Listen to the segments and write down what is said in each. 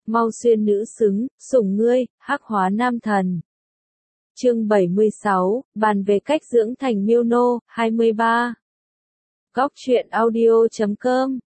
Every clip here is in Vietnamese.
mau xuyên nữ xứng, sủng ngươi, hắc hóa nam thần. Chương 76, bàn về cách dưỡng thành miêu nô, 23. Góc truyện audio.com.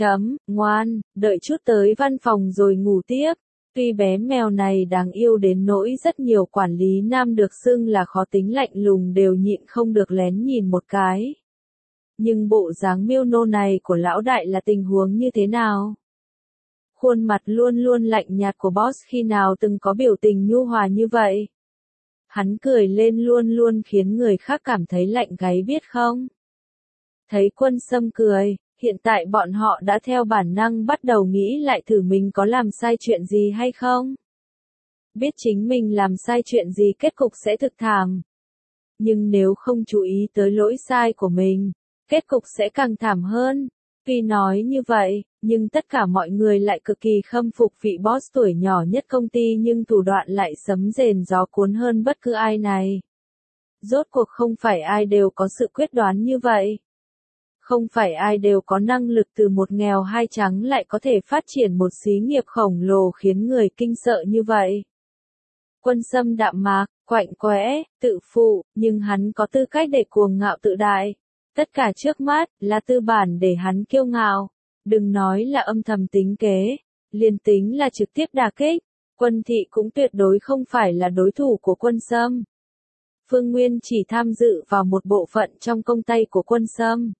Ngoan, đợi chút tới văn phòng rồi ngủ tiếp. Tuy bé mèo này đáng yêu đến nỗi rất nhiều quản lý nam được xưng là khó tính lạnh lùng đều nhịn không được lén nhìn một cái. Nhưng bộ dáng miêu nô này của lão đại là tình huống như thế nào? Khuôn mặt luôn luôn lạnh nhạt của boss khi nào từng có biểu tình nhu hòa như vậy? Hắn cười lên luôn luôn khiến người khác cảm thấy lạnh gáy biết không? Thấy Quân Sâm cười, hiện tại bọn họ đã theo bản năng bắt đầu nghĩ lại thử mình có làm sai chuyện gì hay không? Biết chính mình làm sai chuyện gì kết cục sẽ thực thảm. Nhưng nếu không chú ý tới lỗi sai của mình, kết cục sẽ càng thảm hơn. Tuy nói như vậy, nhưng tất cả mọi người lại cực kỳ khâm phục vị boss tuổi nhỏ nhất công ty nhưng thủ đoạn lại sấm rền gió cuốn hơn bất cứ ai này. Rốt cuộc không phải ai đều có sự quyết đoán như vậy. Không phải ai đều có năng lực từ một nghèo hai trắng lại có thể phát triển một xí nghiệp khổng lồ khiến người kinh sợ như vậy. Quân Sâm đạm mạc, quạnh quẽ, tự phụ, nhưng hắn có tư cách để cuồng ngạo tự đại. Tất cả trước mắt là tư bản để hắn kiêu ngạo. Đừng nói là âm thầm tính kế, liền tính là trực tiếp đả kích. Quân Thị cũng tuyệt đối không phải là đối thủ của Quân Sâm. Phương Nguyên chỉ tham dự vào một bộ phận trong công tay của Quân Sâm.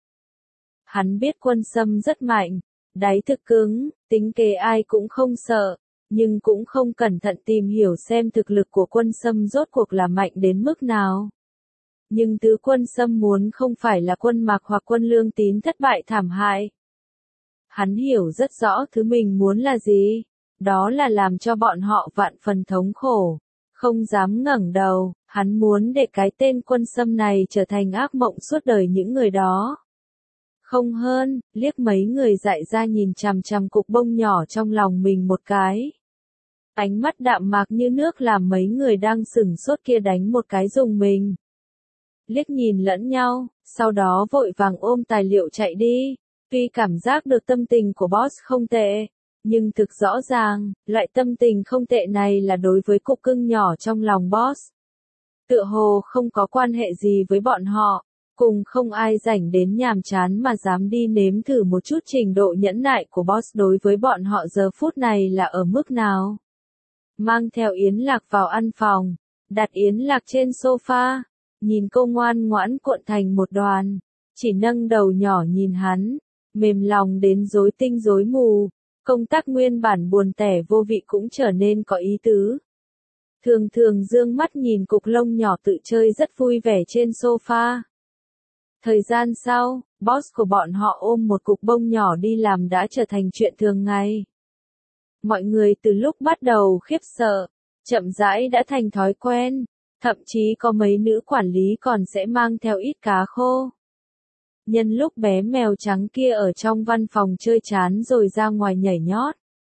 Hắn biết Quân Sâm rất mạnh, đáy thực cứng, tính kế ai cũng không sợ, nhưng cũng không cẩn thận tìm hiểu xem thực lực của Quân Sâm rốt cuộc là mạnh đến mức nào. Nhưng thứ Quân Sâm muốn không phải là Quân Mạc hoặc Quân Lương Tín thất bại thảm hại. Hắn hiểu rất rõ thứ mình muốn là gì, đó là làm cho bọn họ vạn phần thống khổ, không dám ngẩng đầu, hắn muốn để cái tên Quân Sâm này trở thành ác mộng suốt đời những người đó. Không hơn, liếc mấy người dại ra nhìn chằm chằm cục bông nhỏ trong lòng mình một cái. Ánh mắt đạm mạc như nước làm mấy người đang sửng sốt kia đánh một cái rùng mình. Liếc nhìn lẫn nhau, sau đó vội vàng ôm tài liệu chạy đi. Tuy cảm giác được tâm tình của boss không tệ, nhưng thực rõ ràng, loại tâm tình không tệ này là đối với cục cưng nhỏ trong lòng boss. Tựa hồ không có quan hệ gì với bọn họ, cùng không ai rảnh đến nhàm chán mà dám đi nếm thử một chút trình độ nhẫn nại của boss đối với bọn họ giờ phút này là ở mức nào. Mang theo Yến Lạc vào ăn phòng, đặt Yến Lạc trên sofa, nhìn cô ngoan ngoãn cuộn thành một đoàn, chỉ nâng đầu nhỏ nhìn hắn, mềm lòng đến rối tinh rối mù, công tác nguyên bản buồn tẻ vô vị cũng trở nên có ý tứ. Thường thường dương mắt nhìn cục lông nhỏ tự chơi rất vui vẻ trên sofa. Thời gian sau, boss của bọn họ ôm một cục bông nhỏ đi làm đã trở thành chuyện thường ngày. Mọi người từ lúc bắt đầu khiếp sợ, chậm rãi đã thành thói quen, thậm chí có mấy nữ quản lý còn sẽ mang theo ít cá khô. Nhân lúc bé mèo trắng kia ở trong văn phòng chơi chán rồi ra ngoài nhảy nhót.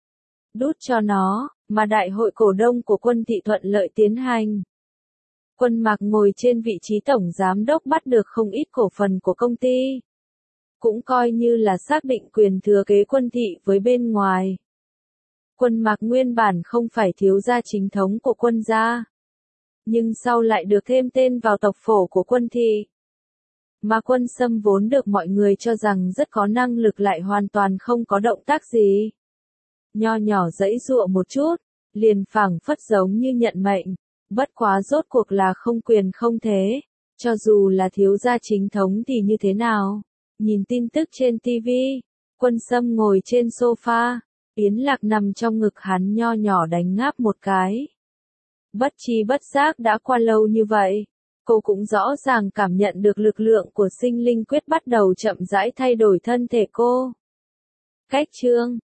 Đút cho nó, mà đại hội cổ đông của Quân Thị thuận lợi tiến hành. Quân Mạc ngồi trên vị trí tổng giám đốc bắt được không ít cổ phần của công ty. Cũng coi như là xác định quyền thừa kế Quân Thị với bên ngoài. Quân Mạc nguyên bản không phải thiếu gia chính thống của Quân gia. Nhưng sau lại được thêm tên vào tộc phổ của Quân Thị. Mà Quân Sâm vốn được mọi người cho rằng rất có năng lực lại hoàn toàn không có động tác gì. Nho nhỏ giãy giụa một chút, liền phảng phất giống như nhận mệnh, bất quá rốt cuộc là không quyền không thế, cho dù là thiếu gia chính thống thì như thế nào. Nhìn tin tức trên TV, Quân Sâm ngồi trên sofa, Yến Lạc nằm trong ngực hắn nho nhỏ đánh ngáp một cái. Bất tri bất giác đã qua lâu như vậy. Cô cũng rõ ràng cảm nhận được lực lượng của sinh linh quyết bắt đầu chậm rãi thay đổi thân thể cô. Cách chương